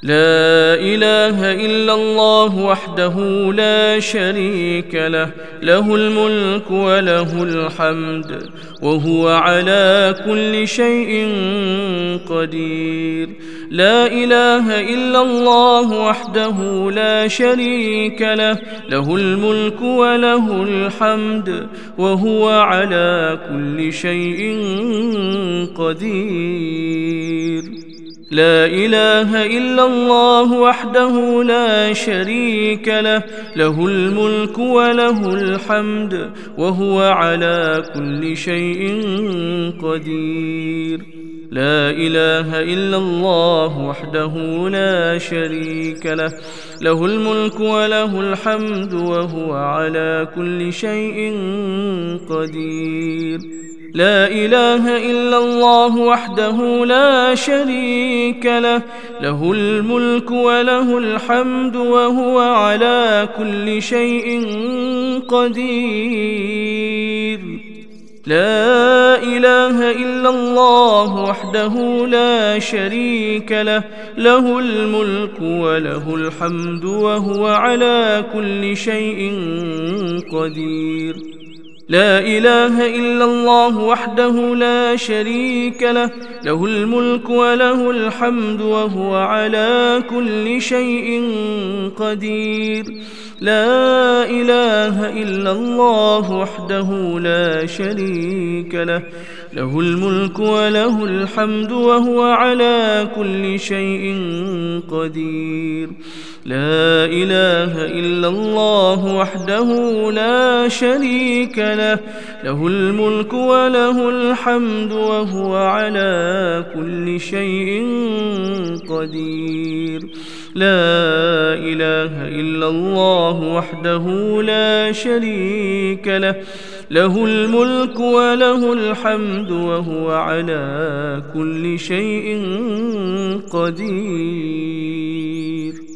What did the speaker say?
لا إله إلا الله وحده لا شريك له، له الملك وله الحمد وهو على كل شيء قدير. لا إله إلا الله وحده لا شريك له، له الملك وله الحمد وهو على كل شيء قدير. لا إله إلا الله وحده لا شريك له، له الملك وله الحمد وهو على كل شيء قدير. لا إله إلا الله وحده لا شريك له، له الملك وله الحمد وهو على كل شيء قدير. لا إله إلا الله وحده لا شريك له، له الملك وله الحمد وهو على كل شيء قدير. لا إله إلا الله وحده لا شريك له، له الملك وله الحمد وهو على كل شيء قدير. لا إله إلا الله وحده لا شريك له، له الملك وله الحمد وهو على كل شيء قدير. لا إله إلا الله وحده لا شريك له، له الملك وله الحمد وهو على كل شيء قدير. لا إله إلا الله وحده لا شريك له، له الملك وله الحمد وهو على كل شيء قدير. لا إله إلا الله وحده لا شريك له، له الملك وله الحمد وهو على كل شيء قدير.